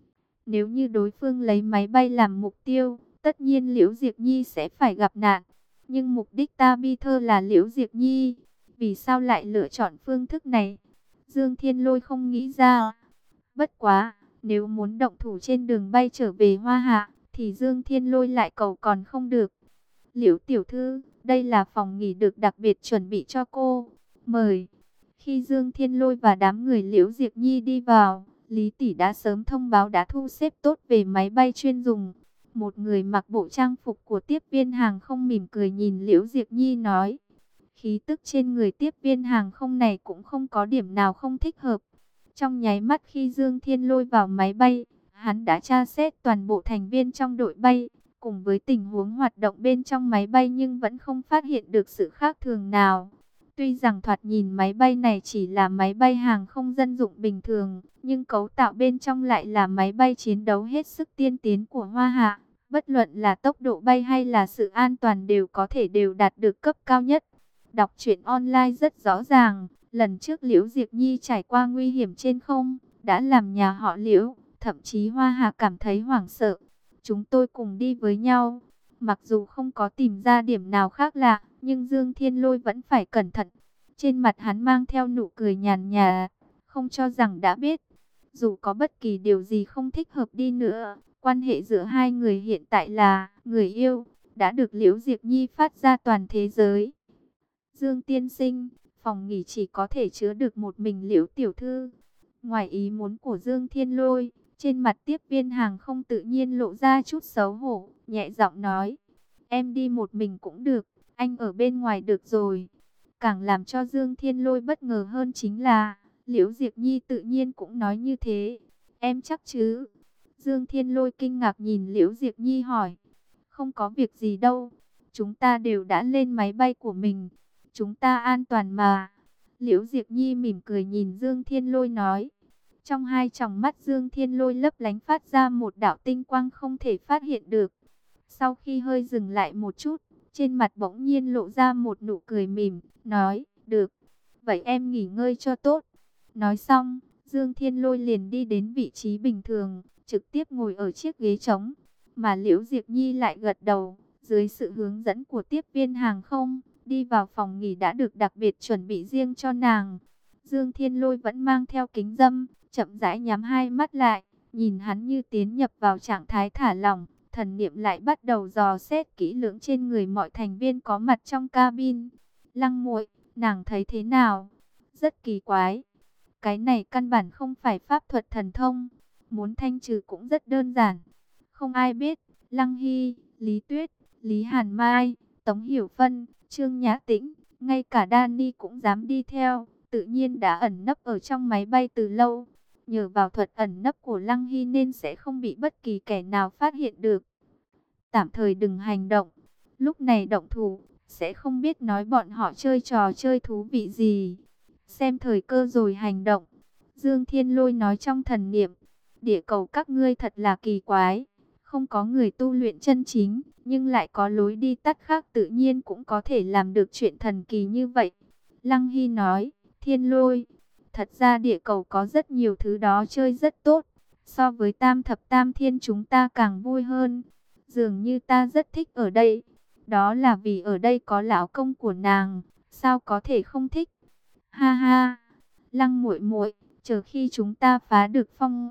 Speaker 1: Nếu như đối phương lấy máy bay làm mục tiêu, tất nhiên Liễu Diệp Nhi sẽ phải gặp nạn. Nhưng mục đích ta bi thơ là Liễu Diệp Nhi. Vì sao lại lựa chọn phương thức này? Dương Thiên Lôi không nghĩ ra. Bất quá, nếu muốn động thủ trên đường bay trở về Hoa Hạ, thì Dương Thiên Lôi lại cầu còn không được. Liễu tiểu thư, đây là phòng nghỉ được đặc biệt chuẩn bị cho cô. Mời. Khi Dương Thiên Lôi và đám người Liễu Diệp Nhi đi vào, Lý Tỷ đã sớm thông báo đã thu xếp tốt về máy bay chuyên dùng. Một người mặc bộ trang phục của tiếp viên hàng không mỉm cười nhìn Liễu Diệp Nhi nói. Khí tức trên người tiếp viên hàng không này cũng không có điểm nào không thích hợp. Trong nháy mắt khi Dương Thiên Lôi vào máy bay, hắn đã tra xét toàn bộ thành viên trong đội bay, cùng với tình huống hoạt động bên trong máy bay nhưng vẫn không phát hiện được sự khác thường nào. Tuy rằng thoạt nhìn máy bay này chỉ là máy bay hàng không dân dụng bình thường, nhưng cấu tạo bên trong lại là máy bay chiến đấu hết sức tiên tiến của Hoa Hạ. Bất luận là tốc độ bay hay là sự an toàn đều có thể đều đạt được cấp cao nhất. Đọc truyện online rất rõ ràng, lần trước Liễu Diệp Nhi trải qua nguy hiểm trên không, đã làm nhà họ Liễu, thậm chí Hoa Hạ cảm thấy hoảng sợ. Chúng tôi cùng đi với nhau. Mặc dù không có tìm ra điểm nào khác lạ, nhưng Dương Thiên Lôi vẫn phải cẩn thận. Trên mặt hắn mang theo nụ cười nhàn nhạt, không cho rằng đã biết. Dù có bất kỳ điều gì không thích hợp đi nữa, quan hệ giữa hai người hiện tại là người yêu, đã được Liễu Diệp Nhi phát ra toàn thế giới. Dương tiên sinh, phòng nghỉ chỉ có thể chứa được một mình Liễu tiểu thư. Ngoài ý muốn của Dương Thiên Lôi, trên mặt tiếp viên hàng không tự nhiên lộ ra chút xấu hổ, nhẹ giọng nói. Em đi một mình cũng được, anh ở bên ngoài được rồi. Càng làm cho Dương Thiên Lôi bất ngờ hơn chính là, Liễu Diệp Nhi tự nhiên cũng nói như thế. Em chắc chứ? Dương Thiên Lôi kinh ngạc nhìn Liễu Diệp Nhi hỏi. Không có việc gì đâu, chúng ta đều đã lên máy bay của mình. Chúng ta an toàn mà. Liễu Diệp Nhi mỉm cười nhìn Dương Thiên Lôi nói. Trong hai tròng mắt Dương Thiên Lôi lấp lánh phát ra một đạo tinh quang không thể phát hiện được. Sau khi hơi dừng lại một chút, trên mặt bỗng nhiên lộ ra một nụ cười mỉm, nói, được, vậy em nghỉ ngơi cho tốt. Nói xong, Dương Thiên Lôi liền đi đến vị trí bình thường, trực tiếp ngồi ở chiếc ghế trống, mà Liễu Diệp Nhi lại gật đầu, dưới sự hướng dẫn của tiếp viên hàng không, đi vào phòng nghỉ đã được đặc biệt chuẩn bị riêng cho nàng. Dương Thiên Lôi vẫn mang theo kính râm, chậm rãi nhắm hai mắt lại, nhìn hắn như tiến nhập vào trạng thái thả lỏng, thần niệm lại bắt đầu dò xét kỹ lưỡng trên người mọi thành viên có mặt trong cabin. Lăng Muội, nàng thấy thế nào? Rất kỳ quái. Cái này căn bản không phải pháp thuật thần thông, muốn thanh trừ cũng rất đơn giản. Không ai biết, Lăng Hy, Lý Tuyết, Lý Hàn Mai, Tống Hiểu Phân, Trương Nhã Tĩnh, ngay cả Dani cũng dám đi theo, tự nhiên đã ẩn nấp ở trong máy bay từ lâu. Nhờ vào thuật ẩn nấp của Lăng Hy nên sẽ không bị bất kỳ kẻ nào phát hiện được. Tạm thời đừng hành động. Lúc này động thủ, sẽ không biết nói bọn họ chơi trò chơi thú vị gì. Xem thời cơ rồi hành động. Dương Thiên Lôi nói trong thần niệm. Địa cầu các ngươi thật là kỳ quái. Không có người tu luyện chân chính, nhưng lại có lối đi tắt khác tự nhiên cũng có thể làm được chuyện thần kỳ như vậy. Lăng Hy nói, Thiên Lôi, thật ra địa cầu có rất nhiều thứ đó chơi rất tốt. So với tam thập tam thiên chúng ta càng vui hơn. Dường như ta rất thích ở đây. Đó là vì ở đây có lão công của nàng. Sao có thể không thích? Ha ha. Lăng muội muội, chờ khi chúng ta phá được phong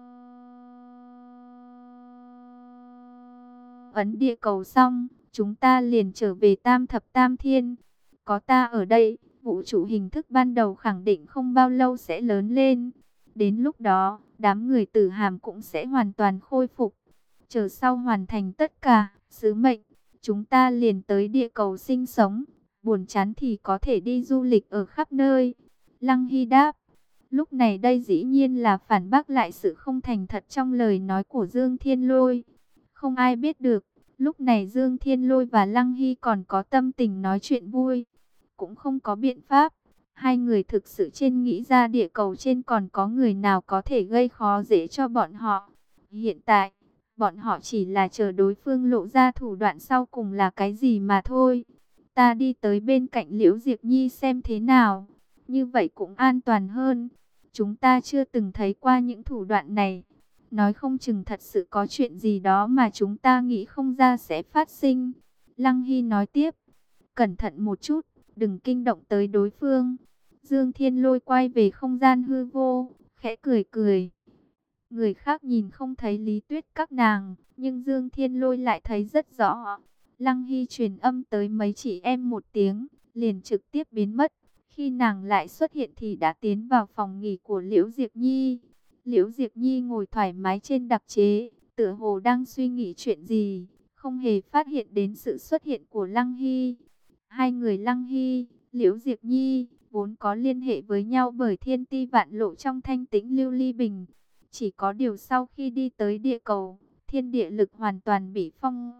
Speaker 1: ấn địa cầu xong, chúng ta liền trở về tam thập tam thiên. Có ta ở đây, vũ trụ hình thức ban đầu khẳng định không bao lâu sẽ lớn lên. Đến lúc đó, đám người Tử Hàm cũng sẽ hoàn toàn khôi phục. Chờ sau hoàn thành tất cả sứ mệnh, chúng ta liền tới địa cầu sinh sống. Buồn chán thì có thể đi du lịch ở khắp nơi. Lăng Hy đáp. Lúc này đây dĩ nhiên là phản bác lại sự không thành thật trong lời nói của Dương Thiên Lôi. Không ai biết được, lúc này Dương Thiên Lôi và Lăng Hy còn có tâm tình nói chuyện vui. Cũng không có biện pháp. Hai người thực sự trên nghĩ ra địa cầu trên còn có người nào có thể gây khó dễ cho bọn họ. Hiện tại, bọn họ chỉ là chờ đối phương lộ ra thủ đoạn sau cùng là cái gì mà thôi. Ta đi tới bên cạnh Liễu Diệp Nhi xem thế nào. Như vậy cũng an toàn hơn. Chúng ta chưa từng thấy qua những thủ đoạn này. Nói không chừng thật sự có chuyện gì đó mà chúng ta nghĩ không ra sẽ phát sinh. Lăng Hy nói tiếp. Cẩn thận một chút, đừng kinh động tới đối phương. Dương Thiên Lôi quay về không gian hư vô, khẽ cười cười. Người khác nhìn không thấy Lý Tuyết các nàng, nhưng Dương Thiên Lôi lại thấy rất rõ. Lăng Hy truyền âm tới mấy chị em một tiếng, liền trực tiếp biến mất. Khi nàng lại xuất hiện thì đã tiến vào phòng nghỉ của Liễu Diệp Nhi. Liễu Diệp Nhi ngồi thoải mái trên đặc chế, tựa hồ đang suy nghĩ chuyện gì, không hề phát hiện đến sự xuất hiện của Lăng Hy. Hai người Lăng Hy, Liễu Diệp Nhi vốn có liên hệ với nhau bởi thiên ti vạn lộ trong thanh tĩnh lưu ly bình. Chỉ có điều sau khi đi tới địa cầu, thiên địa lực hoàn toàn bị phong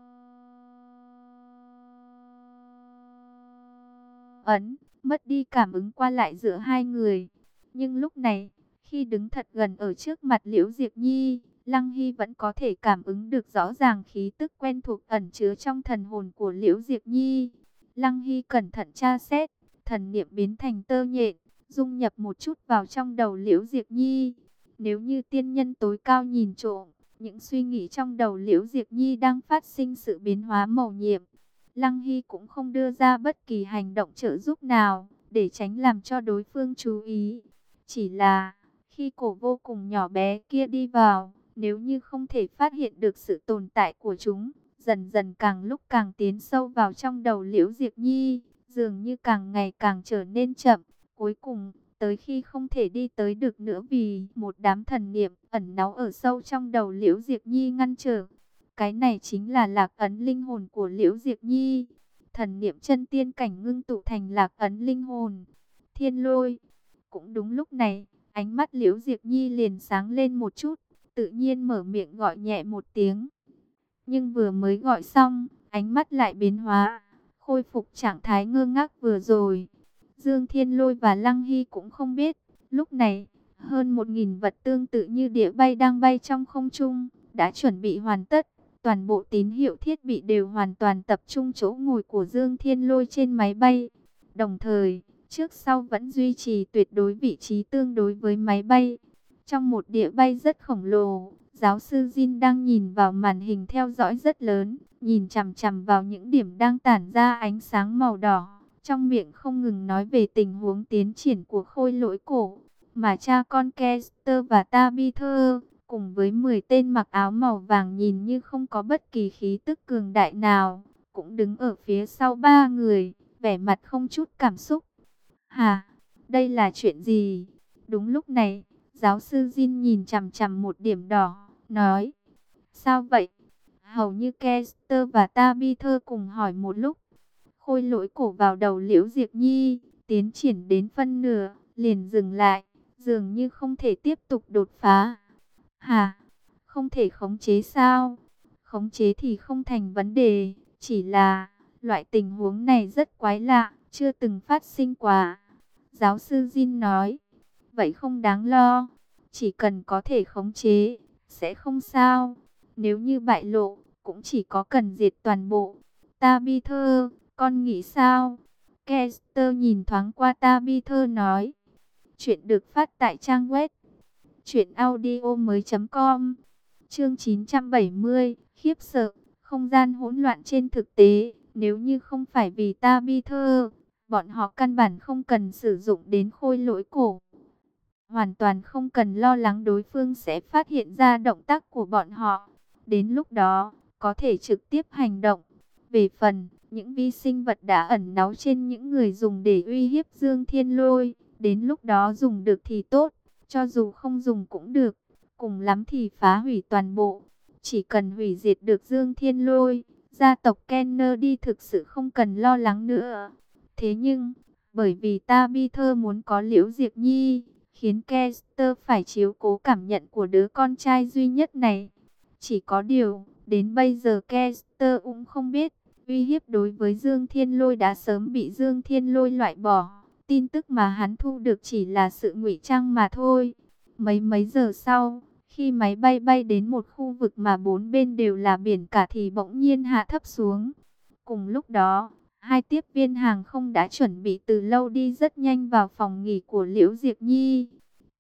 Speaker 1: ấn, mất đi cảm ứng qua lại giữa hai người. Nhưng lúc này, khi đứng thật gần ở trước mặt Liễu Diệp Nhi, Lăng Hy vẫn có thể cảm ứng được rõ ràng khí tức quen thuộc ẩn chứa trong thần hồn của Liễu Diệp Nhi. Lăng Hy cẩn thận tra xét, thần niệm biến thành tơ nhện, dung nhập một chút vào trong đầu Liễu Diệp Nhi. Nếu như tiên nhân tối cao nhìn trộm, những suy nghĩ trong đầu Liễu Diệp Nhi đang phát sinh sự biến hóa màu nhiệm. Lăng Hy cũng không đưa ra bất kỳ hành động trợ giúp nào, để tránh làm cho đối phương chú ý. Chỉ là, khi cổ vô cùng nhỏ bé kia đi vào, nếu như không thể phát hiện được sự tồn tại của chúng, dần dần càng lúc càng tiến sâu vào trong đầu Liễu Diệp Nhi, dường như càng ngày càng trở nên chậm. Cuối cùng, tới khi không thể đi tới được nữa vì một đám thần niệm ẩn náu ở sâu trong đầu Liễu Diệp Nhi ngăn trở. Cái này chính là lạc ấn linh hồn của Liễu Diệp Nhi. Thần niệm chân tiên cảnh ngưng tụ thành lạc ấn linh hồn. Thiên Lôi. Cũng đúng lúc này, ánh mắt Liễu Diệp Nhi liền sáng lên một chút, tự nhiên mở miệng gọi nhẹ một tiếng. Nhưng vừa mới gọi xong, ánh mắt lại biến hóa, khôi phục trạng thái ngơ ngác vừa rồi. Dương Thiên Lôi và Lăng Hy cũng không biết, lúc này, hơn một nghìn vật tương tự như đĩa bay đang bay trong không trung, đã chuẩn bị hoàn tất. Toàn bộ tín hiệu thiết bị đều hoàn toàn tập trung chỗ ngồi của Dương Thiên Lôi trên máy bay. Đồng thời, trước sau vẫn duy trì tuyệt đối vị trí tương đối với máy bay. Trong một đĩa bay rất khổng lồ, giáo sư Jin đang nhìn vào màn hình theo dõi rất lớn, nhìn chằm chằm vào những điểm đang tản ra ánh sáng màu đỏ. Trong miệng không ngừng nói về tình huống tiến triển của khôi lỗi cổ, mà cha con Kester và Tabitha, cùng với mười tên mặc áo màu vàng nhìn như không có bất kỳ khí tức cường đại nào, cũng đứng ở phía sau ba người, vẻ mặt không chút cảm xúc. Hà, đây là chuyện gì? Đúng lúc này, giáo sư Jin nhìn chằm chằm một điểm đỏ, nói, sao vậy? Hầu như Kester và Tabitha cùng hỏi một lúc. Khôi lỗi cổ vào đầu Liễu Diệp Nhi, tiến triển đến phân nửa, liền dừng lại, dường như không thể tiếp tục đột phá. Hả? Không thể khống chế sao? Khống chế thì không thành vấn đề, chỉ là loại tình huống này rất quái lạ, chưa từng phát sinh qua. Giáo sư Jin nói, vậy không đáng lo, chỉ cần có thể khống chế, sẽ không sao. Nếu như bại lộ, cũng chỉ có cần diệt toàn bộ. Tabitha, con nghĩ sao? Kester nhìn thoáng qua Tabitha nói. Chuyện được phát tại trang web truyện audio mới chấm com. Chương chín trăm bảy mươi, khiếp sợ, không gian hỗn loạn trên thực tế. Nếu như không phải vì Tabitha, bọn họ căn bản không cần sử dụng đến khôi lỗi cổ. Hoàn toàn không cần lo lắng đối phương sẽ phát hiện ra động tác của bọn họ. Đến lúc đó, có thể trực tiếp hành động. Về phần, những vi sinh vật đã ẩn náu trên những người dùng để uy hiếp Dương Thiên Lôi, đến lúc đó dùng được thì tốt, cho dù không dùng cũng được, cùng lắm thì phá hủy toàn bộ. Chỉ cần hủy diệt được Dương Thiên Lôi, gia tộc Kennedy thực sự không cần lo lắng nữa. Thế nhưng, bởi vì Tabitha muốn có Liễu Diệp Nhi, khiến Kester phải chiếu cố cảm nhận của đứa con trai duy nhất này. Chỉ có điều, đến bây giờ Kester cũng không biết, uy hiếp đối với Dương Thiên Lôi đã sớm bị Dương Thiên Lôi loại bỏ. Tin tức mà hắn thu được chỉ là sự ngụy trang mà thôi. Mấy mấy giờ sau, khi máy bay bay đến một khu vực mà bốn bên đều là biển cả thì bỗng nhiên hạ thấp xuống. Cùng lúc đó, hai tiếp viên hàng không đã chuẩn bị từ lâu đi rất nhanh vào phòng nghỉ của Liễu Diệp Nhi.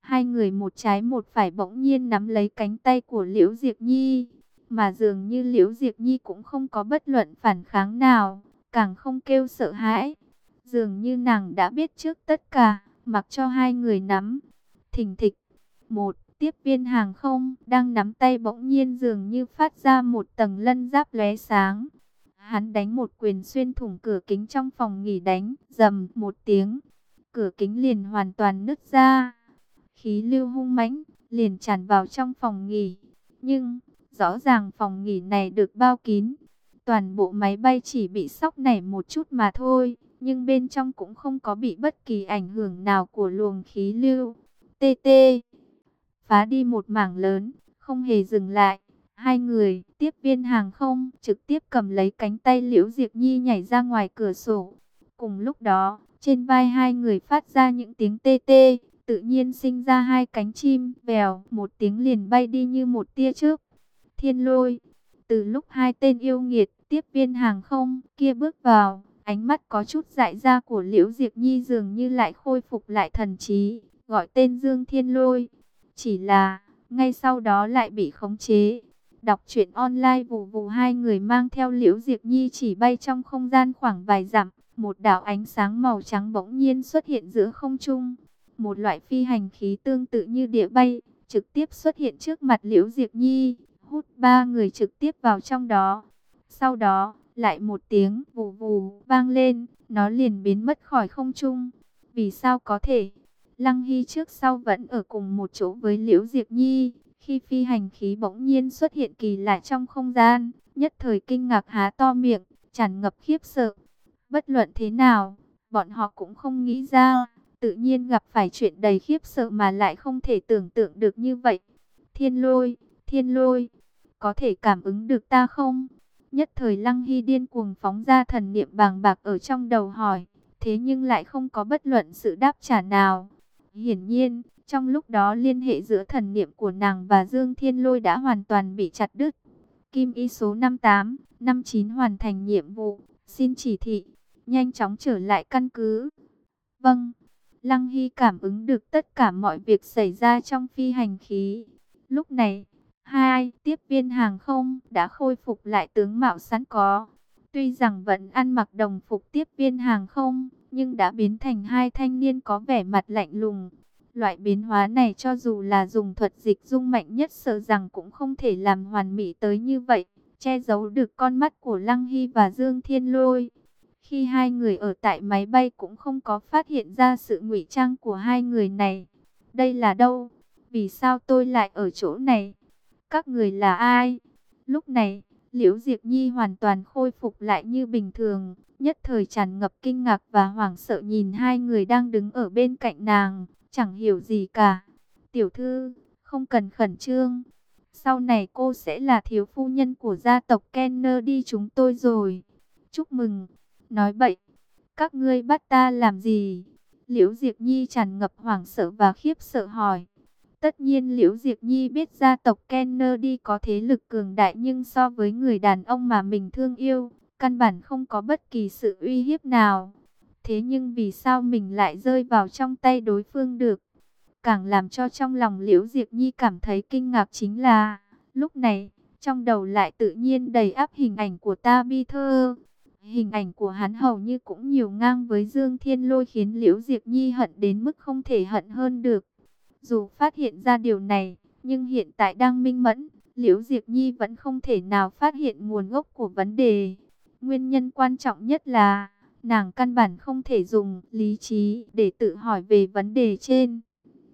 Speaker 1: Hai người một trái một phải bỗng nhiên nắm lấy cánh tay của Liễu Diệp Nhi, mà dường như Liễu Diệp Nhi cũng không có bất luận phản kháng nào, càng không kêu sợ hãi. Dường như nàng đã biết trước tất cả, mặc cho hai người nắm. Thình thịch, một tiếp viên hàng không đang nắm tay bỗng nhiên dường như phát ra một tầng lân giáp lóe sáng. Hắn đánh một quyền xuyên thủng cửa kính trong phòng nghỉ, đánh rầm một tiếng, cửa kính liền hoàn toàn nứt ra. Khí lưu hung mãnh liền tràn vào trong phòng nghỉ, nhưng rõ ràng phòng nghỉ này được bao kín. Toàn bộ máy bay chỉ bị sóc nảy một chút mà thôi, nhưng bên trong cũng không có bị bất kỳ ảnh hưởng nào của luồng khí lưu. Tê tê, phá đi một mảng lớn, không hề dừng lại. Hai người, tiếp viên hàng không, trực tiếp cầm lấy cánh tay Liễu Diệp Nhi nhảy ra ngoài cửa sổ. Cùng lúc đó, trên vai hai người phát ra những tiếng tê tê, tự nhiên sinh ra hai cánh chim, vèo, một tiếng liền bay đi như một tia chớp. Thiên lôi, từ lúc hai tên yêu nghiệt, tiếp viên hàng không kia bước vào, ánh mắt có chút dại ra của Liễu Diệp Nhi dường như lại khôi phục lại thần trí, gọi tên Dương Thiên Lôi. Chỉ là, ngay sau đó lại bị khống chế. Đọc truyện online vù vù, hai người mang theo Liễu Diệp Nhi chỉ bay trong không gian khoảng vài dặm, một đạo ánh sáng màu trắng bỗng nhiên xuất hiện giữa không trung. Một loại phi hành khí tương tự như địa bay, trực tiếp xuất hiện trước mặt Liễu Diệp Nhi, hút ba người trực tiếp vào trong đó. Sau đó, lại một tiếng vù vù vang lên, nó liền biến mất khỏi không trung. Vì sao có thể? Lăng Hy trước sau vẫn ở cùng một chỗ với Liễu Diệp Nhi, khi phi hành khí bỗng nhiên xuất hiện kỳ lạ trong không gian, nhất thời kinh ngạc há to miệng, tràn ngập khiếp sợ. Bất luận thế nào, bọn họ cũng không nghĩ ra, tự nhiên gặp phải chuyện đầy khiếp sợ mà lại không thể tưởng tượng được như vậy. Thiên lôi, thiên lôi, có thể cảm ứng được ta không? Nhất thời Lăng Hy điên cuồng phóng ra thần niệm bàng bạc ở trong đầu hỏi, thế nhưng lại không có bất luận sự đáp trả nào. Hiển nhiên, trong lúc đó liên hệ giữa thần niệm của nàng và Dương Thiên Lôi đã hoàn toàn bị chặt đứt. Kim y số năm tám năm chín hoàn thành nhiệm vụ, xin chỉ thị, nhanh chóng trở lại căn cứ. Vâng, Lăng Hy cảm ứng được tất cả mọi việc xảy ra trong phi hành khí. Lúc này, hai tiếp viên hàng không đã khôi phục lại tướng mạo sẵn có. Tuy rằng vẫn ăn mặc đồng phục tiếp viên hàng không, nhưng đã biến thành hai thanh niên có vẻ mặt lạnh lùng. Loại biến hóa này cho dù là dùng thuật dịch dung mạnh nhất sợ rằng cũng không thể làm hoàn mỹ tới như vậy, che giấu được con mắt của Lăng Hy và Dương Thiên Lôi. Khi hai người ở tại máy bay cũng không có phát hiện ra sự ngụy trang của hai người này. Đây là đâu? Vì sao tôi lại ở chỗ này? Các người là ai? Lúc này, Liễu Diệp Nhi hoàn toàn khôi phục lại như bình thường, nhất thời tràn ngập kinh ngạc và hoảng sợ nhìn hai người đang đứng ở bên cạnh nàng, chẳng hiểu gì cả. Tiểu thư, không cần khẩn trương. Sau này cô sẽ là thiếu phu nhân của gia tộc Kennedy chúng tôi rồi. Chúc mừng. Nói bậy, các ngươi bắt ta làm gì? Liễu Diệp Nhi tràn ngập hoảng sợ và khiếp sợ hỏi. Tất nhiên Liễu Diệp Nhi biết gia tộc Kennedy có thế lực cường đại, nhưng so với người đàn ông mà mình thương yêu, căn bản không có bất kỳ sự uy hiếp nào. Thế nhưng vì sao mình lại rơi vào trong tay đối phương được? Càng làm cho trong lòng Liễu Diệp Nhi cảm thấy kinh ngạc chính là, lúc này, trong đầu lại tự nhiên đầy ắp hình ảnh của Ta Bi Thơ. Hình ảnh của hắn hầu như cũng nhiều ngang với Dương Thiên Lôi, khiến Liễu Diệp Nhi hận đến mức không thể hận hơn được. Dù phát hiện ra điều này, nhưng hiện tại đang minh mẫn, Liễu Diệp Nhi vẫn không thể nào phát hiện nguồn gốc của vấn đề. Nguyên nhân quan trọng nhất là, nàng căn bản không thể dùng lý trí để tự hỏi về vấn đề trên.